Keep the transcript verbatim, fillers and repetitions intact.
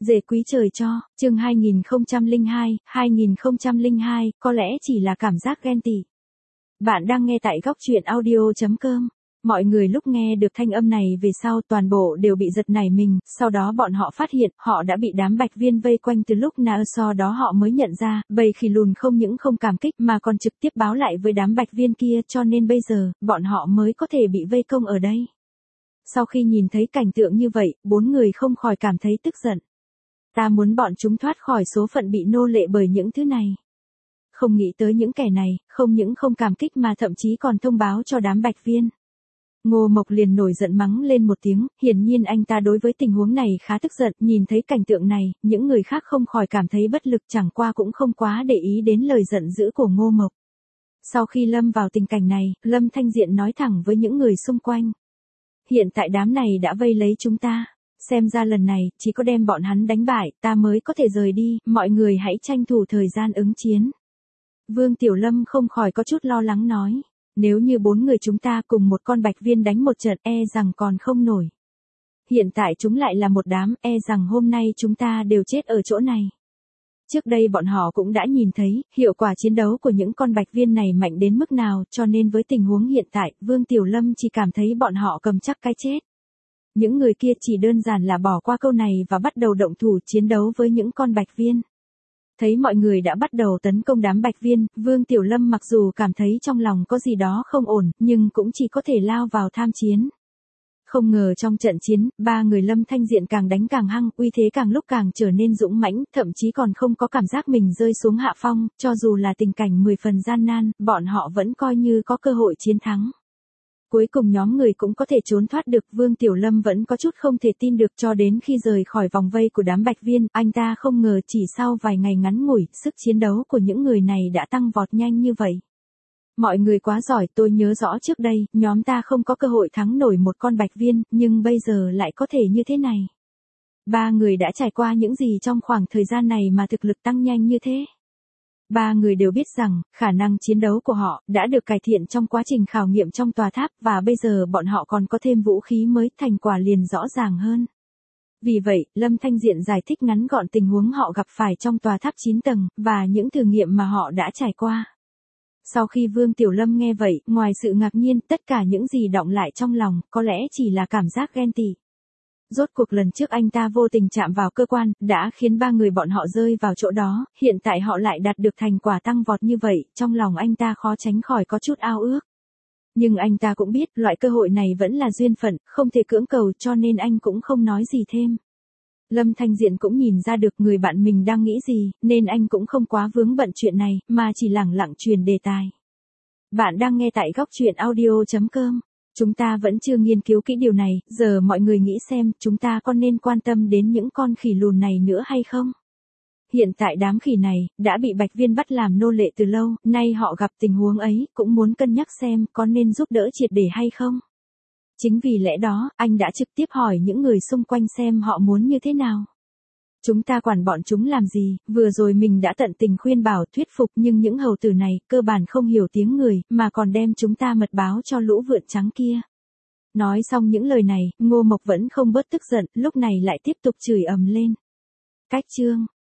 Dề quý trời cho, chương hai nghìn không trăm lẻ hai, hai nghìn không trăm lẻ hai, có lẽ chỉ là cảm giác ghen tị. Bạn đang nghe tại góc truyện audio chấm com. Mọi người lúc nghe được thanh âm này về sau toàn bộ đều bị giật nảy mình, sau đó bọn họ phát hiện họ đã bị đám bạch viên vây quanh từ lúc nào, sau đó họ mới nhận ra, bầy khỉ lùn không những không cảm kích mà còn trực tiếp báo lại với đám bạch viên kia, cho nên bây giờ, bọn họ mới có thể bị vây công ở đây. Sau khi nhìn thấy cảnh tượng như vậy, bốn người không khỏi cảm thấy tức giận. Ta muốn bọn chúng thoát khỏi số phận bị nô lệ bởi những thứ này. Không nghĩ tới những kẻ này, không những không cảm kích mà thậm chí còn thông báo cho đám bạch viên. Ngô Mộc liền nổi giận mắng lên một tiếng, hiển nhiên anh ta đối với tình huống này khá tức giận, nhìn thấy cảnh tượng này, những người khác không khỏi cảm thấy bất lực, chẳng qua cũng không quá để ý đến lời giận dữ của Ngô Mộc. Sau khi lâm vào tình cảnh này, Lâm Thanh Diện nói thẳng với những người xung quanh. Hiện tại đám này đã vây lấy chúng ta, xem ra lần này, chỉ có đem bọn hắn đánh bại, ta mới có thể rời đi, mọi người hãy tranh thủ thời gian ứng chiến. Vương Tiểu Lâm không khỏi có chút lo lắng nói. Nếu như bốn người chúng ta cùng một con bạch viên đánh một trận e rằng còn không nổi. Hiện tại chúng lại là một đám, e rằng hôm nay chúng ta đều chết ở chỗ này. Trước đây bọn họ cũng đã nhìn thấy, hiệu quả chiến đấu của những con bạch viên này mạnh đến mức nào, cho nên với tình huống hiện tại, Vương Tiểu Lâm chỉ cảm thấy bọn họ cầm chắc cái chết. Những người kia chỉ đơn giản là bỏ qua câu này và bắt đầu động thủ chiến đấu với những con bạch viên. Thấy mọi người đã bắt đầu tấn công đám bạch viên, Vương Tiểu Lâm mặc dù cảm thấy trong lòng có gì đó không ổn, nhưng cũng chỉ có thể lao vào tham chiến. Không ngờ trong trận chiến, ba người Lâm Thanh Diện càng đánh càng hăng, uy thế càng lúc càng trở nên dũng mãnh, thậm chí còn không có cảm giác mình rơi xuống hạ phong, cho dù là tình cảnh mười phần gian nan, bọn họ vẫn coi như có cơ hội chiến thắng. Cuối cùng nhóm người cũng có thể trốn thoát được, Vương Tiểu Lâm vẫn có chút không thể tin được, cho đến khi rời khỏi vòng vây của đám bạch viên, anh ta không ngờ chỉ sau vài ngày ngắn ngủi, sức chiến đấu của những người này đã tăng vọt nhanh như vậy. Mọi người quá giỏi, tôi nhớ rõ trước đây, nhóm ta không có cơ hội thắng nổi một con bạch viên, nhưng bây giờ lại có thể như thế này. Ba người đã trải qua những gì trong khoảng thời gian này mà thực lực tăng nhanh như thế? Ba người đều biết rằng, khả năng chiến đấu của họ đã được cải thiện trong quá trình khảo nghiệm trong tòa tháp, và bây giờ bọn họ còn có thêm vũ khí mới, thành quả liền rõ ràng hơn. Vì vậy, Lâm Thanh Diện giải thích ngắn gọn tình huống họ gặp phải trong tòa tháp chín tầng, và những thử nghiệm mà họ đã trải qua. Sau khi Vương Tiểu Lâm nghe vậy, ngoài sự ngạc nhiên, tất cả những gì đọng lại trong lòng, có lẽ chỉ là cảm giác ghen tị. Rốt cuộc lần trước anh ta vô tình chạm vào cơ quan, đã khiến ba người bọn họ rơi vào chỗ đó, hiện tại họ lại đạt được thành quả tăng vọt như vậy, trong lòng anh ta khó tránh khỏi có chút ao ước. Nhưng anh ta cũng biết, loại cơ hội này vẫn là duyên phận, không thể cưỡng cầu, cho nên anh cũng không nói gì thêm. Lâm Thanh Diện cũng nhìn ra được người bạn mình đang nghĩ gì, nên anh cũng không quá vướng bận chuyện này, mà chỉ lẳng lặng truyền đề tài. Bạn đang nghe tại góc truyện audio chấm com. Chúng ta vẫn chưa nghiên cứu kỹ điều này, giờ mọi người nghĩ xem, chúng ta có nên quan tâm đến những con khỉ lùn này nữa hay không? Hiện tại đám khỉ này, đã bị bạch viên bắt làm nô lệ từ lâu, nay họ gặp tình huống ấy, cũng muốn cân nhắc xem có nên giúp đỡ triệt để hay không? Chính vì lẽ đó, anh đã trực tiếp hỏi những người xung quanh xem họ muốn như thế nào. Chúng ta quản bọn chúng làm gì, vừa rồi mình đã tận tình khuyên bảo thuyết phục, nhưng những hầu tử này, cơ bản không hiểu tiếng người, mà còn đem chúng ta mật báo cho lũ vượn trắng kia. Nói xong những lời này, Ngô Mộc vẫn không bớt tức giận, lúc này lại tiếp tục chửi ầm lên. Cách chương,